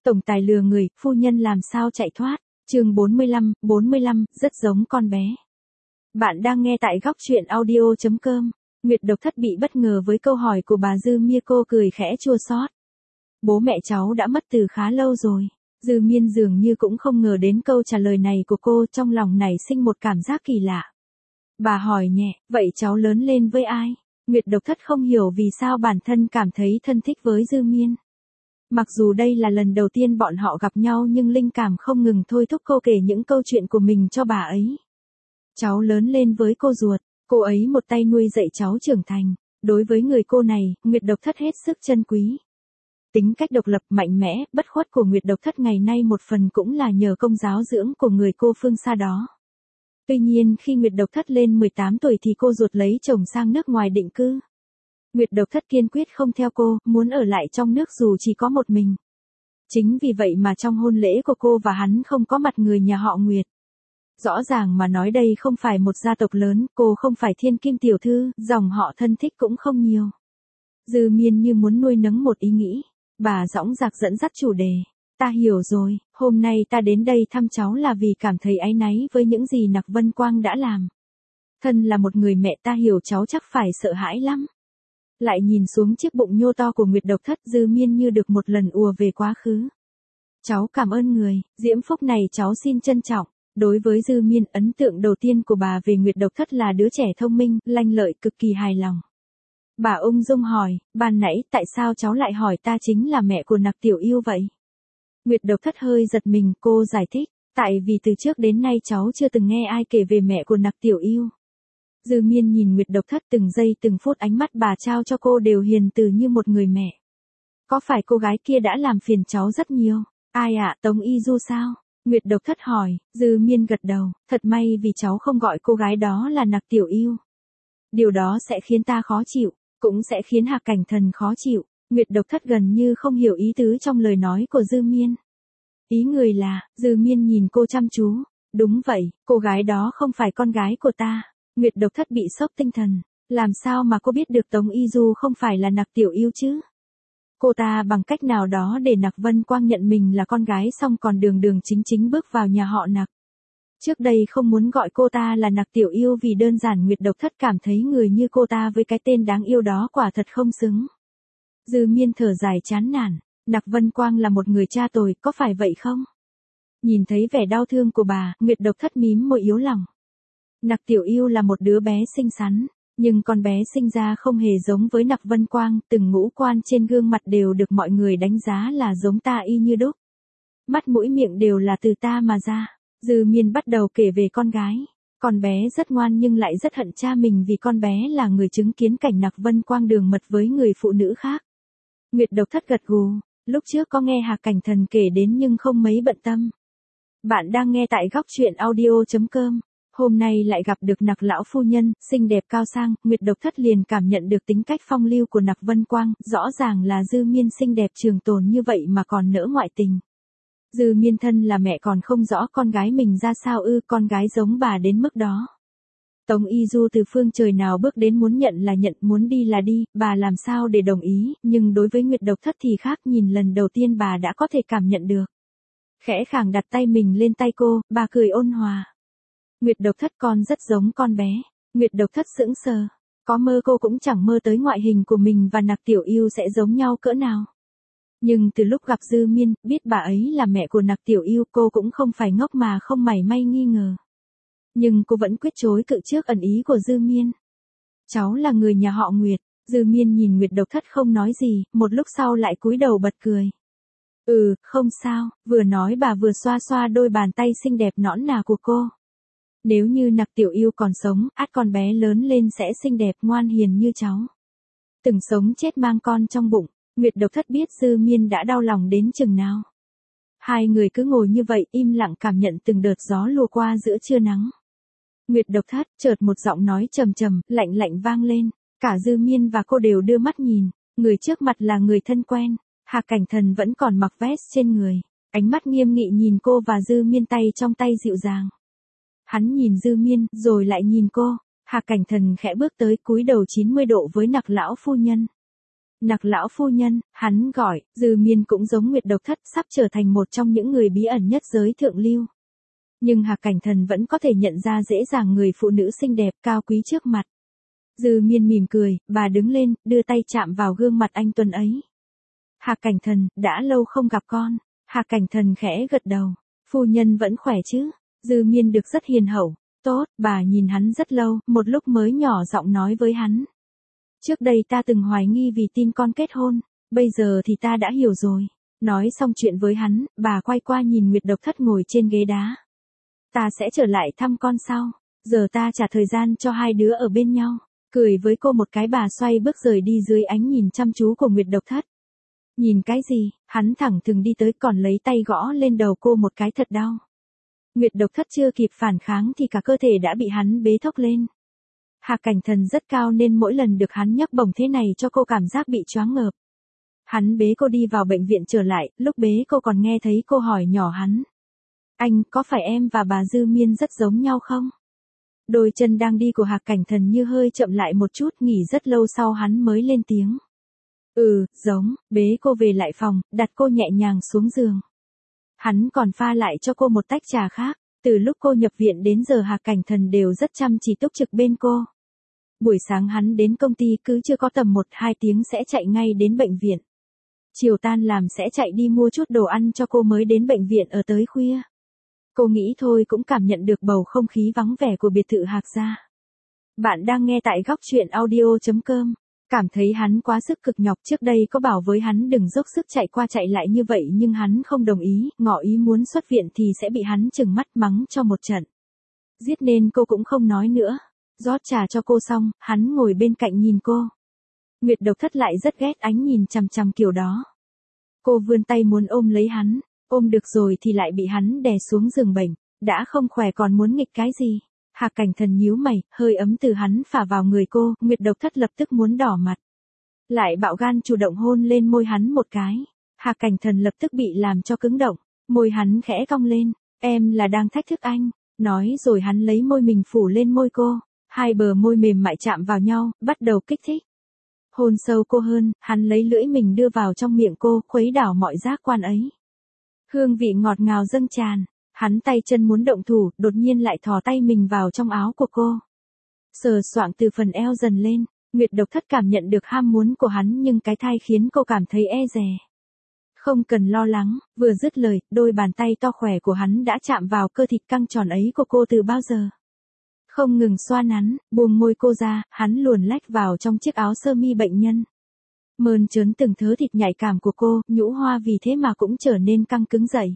Tổng tài lừa người, phu nhân làm sao chạy thoát. Chương 45, rất giống con bé. Bạn đang nghe tại góc truyện audio.com. Nguyệt Độc Thất bị bất ngờ với câu hỏi của bà Dư Mia, cô cười khẽ chua xót. Bố mẹ cháu đã mất từ khá lâu rồi. Dư Miên dường như cũng không ngờ đến câu trả lời này của cô, trong lòng nảy sinh một cảm giác kỳ lạ. Bà hỏi nhẹ, vậy cháu lớn lên với ai? Nguyệt Độc Thất không hiểu vì sao bản thân cảm thấy thân thích với Dư Miên. Mặc dù đây là lần đầu tiên bọn họ gặp nhau nhưng linh cảm không ngừng thôi thúc cô kể những câu chuyện của mình cho bà ấy. Cháu lớn lên với cô ruột, cô ấy một tay nuôi dạy cháu trưởng thành. Đối với người cô này, Nguyệt Độc Thất hết sức trân quý. Tính cách độc lập, mạnh mẽ, bất khuất của Nguyệt Độc Thất ngày nay một phần cũng là nhờ công giáo dưỡng của người cô phương xa đó. Tuy nhiên khi Nguyệt Độc Thất lên 18 tuổi thì cô ruột lấy chồng sang nước ngoài định cư. Nguyệt Độc Thất kiên quyết không theo cô, muốn ở lại trong nước dù chỉ có một mình. Chính vì vậy mà trong hôn lễ của cô và hắn không có mặt người nhà họ Nguyệt. Rõ ràng mà nói đây không phải một gia tộc lớn, cô không phải thiên kim tiểu thư, dòng họ thân thích cũng không nhiều. Dư Miên như muốn nuôi nấng một ý nghĩ. Bà dõng dạc dẫn dắt chủ đề. Ta hiểu rồi, hôm nay ta đến đây thăm cháu là vì cảm thấy áy náy với những gì Nặc Vân Quang đã làm. Thân là một người mẹ, ta hiểu cháu chắc phải sợ hãi lắm. Lại nhìn xuống chiếc bụng nhô to của Nguyệt Độc Thất, Dư Miên như được một lần ùa về quá khứ. Cháu cảm ơn người, diễm phúc này cháu xin trân trọng. Đối với Dư Miên, ấn tượng đầu tiên của bà về Nguyệt Độc Thất là đứa trẻ thông minh, lanh lợi, cực kỳ hài lòng. Bà ung dung hỏi, ban nãy tại sao cháu lại hỏi ta chính là mẹ của Nặc Tiểu Yêu vậy? Nguyệt Độc Thất hơi giật mình, cô giải thích, tại vì từ trước đến nay cháu chưa từng nghe ai kể về mẹ của Nặc Tiểu Yêu. Dư Miên nhìn Nguyệt Độc Thất, từng giây từng phút ánh mắt bà trao cho cô đều hiền từ như một người mẹ. Có phải cô gái kia đã làm phiền cháu rất nhiều? Ai ạ, Tống Y Du sao? Nguyệt Độc Thất hỏi. Dư Miên gật đầu, thật may vì cháu không gọi cô gái đó là Nặc Tiểu Yêu. Điều đó sẽ khiến ta khó chịu, cũng sẽ khiến Hạc Cảnh Thần khó chịu. Nguyệt Độc Thất gần như không hiểu ý tứ trong lời nói của Dư Miên. Ý người là, Dư Miên nhìn cô chăm chú. Đúng vậy, cô gái đó không phải con gái của ta. Nguyệt Độc Thất bị sốc tinh thần. Làm sao mà cô biết được Tống Y Du không phải là Nặc Tiểu Yêu chứ? Cô ta bằng cách nào đó để Nặc Vân Quang nhận mình là con gái xong còn đường đường chính chính bước vào nhà họ Nặc. Trước đây không muốn gọi cô ta là Nặc Tiểu Yêu vì đơn giản Nguyệt Độc Thất cảm thấy người như cô ta với cái tên đáng yêu đó quả thật không xứng. Dư Miên thở dài chán nản, Nặc Vân Quang là một người cha tồi, có phải vậy không? Nhìn thấy vẻ đau thương của bà, Nguyệt Độc Thất mím môi yếu lòng. Nặc Tiểu Yêu là một đứa bé xinh xắn, nhưng con bé sinh ra không hề giống với Nặc Vân Quang, từng ngũ quan trên gương mặt đều được mọi người đánh giá là giống ta y như đúc. Mắt mũi miệng đều là từ ta mà ra. Dư Miên bắt đầu kể về con gái. Con bé rất ngoan nhưng lại rất hận cha mình vì con bé là người chứng kiến cảnh Nặc Vân Quang đường mật với người phụ nữ khác. Nguyệt Độc Thất gật gù, lúc trước có nghe Hạc Cảnh Thần kể đến nhưng không mấy bận tâm. Bạn đang nghe tại góc truyện audio.com. Hôm nay lại gặp được Nặc lão phu nhân, xinh đẹp cao sang, Nguyệt Độc Thất liền cảm nhận được tính cách phong lưu của Nặc Vân Quang, rõ ràng là Dư Miên xinh đẹp trường tồn như vậy mà còn nỡ ngoại tình. Dư Miên thân là mẹ còn không rõ con gái mình ra sao ư, con gái giống bà đến mức đó. Tống Y Du từ phương trời nào bước đến muốn nhận là nhận, muốn đi là đi, bà làm sao để đồng ý, nhưng đối với Nguyệt Độc Thất thì khác, nhìn lần đầu tiên bà đã có thể cảm nhận được. Khẽ khàng đặt tay mình lên tay cô, bà cười ôn hòa. Nguyệt Độc Thất con rất giống con bé. Nguyệt Độc Thất sững sờ. Có mơ cô cũng chẳng mơ tới ngoại hình của mình và Nặc Tiểu Yêu sẽ giống nhau cỡ nào. Nhưng từ lúc gặp Dư Miên, biết bà ấy là mẹ của Nặc Tiểu Yêu, cô cũng không phải ngốc mà không mảy may nghi ngờ. Nhưng cô vẫn quyết chối cự trước ẩn ý của Dư Miên. Cháu là người nhà họ Nguyệt. Dư Miên nhìn Nguyệt Độc Thất không nói gì, một lúc sau lại cúi đầu bật cười. Không sao, vừa nói bà vừa xoa xoa đôi bàn tay xinh đẹp nõn nà của cô. Nếu như Nặc Tiểu Yêu còn sống, ắt con bé lớn lên sẽ xinh đẹp ngoan hiền như cháu. Từng sống chết mang con trong bụng, Nguyệt Độc Thất biết Dư Miên đã đau lòng đến chừng nào. Hai người cứ ngồi như vậy im lặng cảm nhận từng đợt gió lùa qua giữa trưa nắng. Nguyệt Độc Thất, chợt một giọng nói trầm trầm, lạnh lạnh vang lên. Cả Dư Miên và cô đều đưa mắt nhìn, người trước mặt là người thân quen. Hạc Cảnh Thần vẫn còn mặc vest trên người, ánh mắt nghiêm nghị nhìn cô và Dư Miên, tay trong tay dịu dàng. Hắn nhìn Dư Miên, rồi lại nhìn cô. Hạc Cảnh Thần khẽ bước tới cúi đầu 90 độ với Nặc lão phu nhân. Nặc lão phu nhân, hắn gọi, Dư Miên cũng giống Nguyệt Độc Thất sắp trở thành một trong những người bí ẩn nhất giới thượng lưu. Nhưng Hạc Cảnh Thần vẫn có thể nhận ra dễ dàng người phụ nữ xinh đẹp cao quý trước mặt. Dư Miên mỉm cười, bà đứng lên, đưa tay chạm vào gương mặt anh tuấn ấy. Hạc Cảnh Thần, đã lâu không gặp con. Hạc Cảnh Thần khẽ gật đầu. Phu nhân vẫn khỏe chứ? Dư Miên được rất hiền hậu. Tốt, bà nhìn hắn rất lâu, một lúc mới nhỏ giọng nói với hắn. Trước đây ta từng hoài nghi vì tin con kết hôn, bây giờ thì ta đã hiểu rồi. Nói xong chuyện với hắn, bà quay qua nhìn Nguyệt Độc Thất ngồi trên ghế đá. Ta sẽ trở lại thăm con sau, giờ ta trả thời gian cho hai đứa ở bên nhau. Cười với cô một cái, bà xoay bước rời đi dưới ánh nhìn chăm chú của Nguyệt Độc Thất. Nhìn cái gì, hắn thẳng thừng đi tới còn lấy tay gõ lên đầu cô một cái thật đau. Nguyệt Độc Thất chưa kịp phản kháng thì cả cơ thể đã bị hắn bế thốc lên. Hạc Cảnh Thần rất cao nên mỗi lần được hắn nhấc bổng thế này cho cô cảm giác bị choáng ngợp. Hắn bế cô đi vào bệnh viện trở lại, lúc bế cô còn nghe thấy cô hỏi nhỏ hắn. Anh, có phải em và bà Dư Miên rất giống nhau không? Đôi chân đang đi của Hạc Cảnh Thần như hơi chậm lại một chút, nghỉ rất lâu sau hắn mới lên tiếng. Giống, bế cô về lại phòng, đặt cô nhẹ nhàng xuống giường. Hắn còn pha lại cho cô một tách trà khác, từ lúc cô nhập viện đến giờ Hạc Cảnh Thần đều rất chăm chỉ túc trực bên cô. Buổi sáng hắn đến công ty cứ chưa có tầm 1-2 tiếng sẽ chạy ngay đến bệnh viện. Chiều tan làm sẽ chạy đi mua chút đồ ăn cho cô mới đến bệnh viện ở tới khuya. Cô nghĩ thôi cũng cảm nhận được bầu không khí vắng vẻ của biệt thự Hạc gia. Bạn đang nghe tại góc truyện audio.com. Cảm thấy hắn quá sức cực nhọc, trước đây có bảo với hắn đừng dốc sức chạy qua chạy lại như vậy nhưng hắn không đồng ý, ngỏ ý muốn xuất viện thì sẽ bị hắn trừng mắt mắng cho một trận. Giết nên cô cũng không nói nữa. Rót trà cho cô xong, hắn ngồi bên cạnh nhìn cô. Nguyệt Độc Thất lại rất ghét ánh nhìn chằm chằm kiểu đó. Cô vươn tay muốn ôm lấy hắn, ôm được rồi thì lại bị hắn đè xuống giường bệnh, đã không khỏe còn muốn nghịch cái gì. Hạc Cảnh Thần nhíu mày, hơi ấm từ hắn phả vào người cô, Nguyệt Độc Thất lập tức muốn đỏ mặt. Lại bạo gan chủ động hôn lên môi hắn một cái. Hạc Cảnh Thần lập tức bị làm cho cứng động, môi hắn khẽ cong lên, em là đang thách thức anh. Nói rồi hắn lấy môi mình phủ lên môi cô, hai bờ môi mềm mại chạm vào nhau, bắt đầu kích thích. Hôn sâu cô hơn, hắn lấy lưỡi mình đưa vào trong miệng cô, khuấy đảo mọi giác quan ấy. Hương vị ngọt ngào dâng tràn. Hắn tay chân muốn động thủ, đột nhiên lại thò tay mình vào trong áo của cô. Sờ soạng từ phần eo dần lên, Nguyệt Độc Thất cảm nhận được ham muốn của hắn nhưng cái thai khiến cô cảm thấy e dè. Không cần lo lắng, vừa dứt lời, đôi bàn tay to khỏe của hắn đã chạm vào cơ thịt căng tròn ấy của cô từ bao giờ. Không ngừng xoa nắn, buông môi cô ra, hắn luồn lách vào trong chiếc áo sơ mi bệnh nhân. Mơn trớn từng thớ thịt nhạy cảm của cô, nhũ hoa vì thế mà cũng trở nên căng cứng dậy.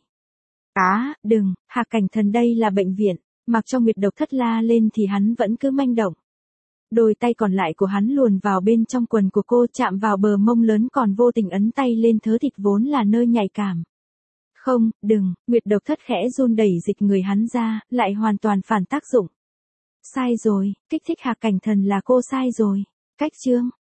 Đừng, Hạc Cảnh Thần đây là bệnh viện, mặc cho Nguyệt Độc Thất la lên thì hắn vẫn cứ manh động. Đôi tay còn lại của hắn luồn vào bên trong quần của cô chạm vào bờ mông lớn còn vô tình ấn tay lên thớ thịt vốn là nơi nhạy cảm. Không, đừng, Nguyệt Độc Thất khẽ run đẩy dịch người hắn ra, lại hoàn toàn phản tác dụng. Sai rồi, kích thích Hạc Cảnh Thần là cô sai rồi. Cách chương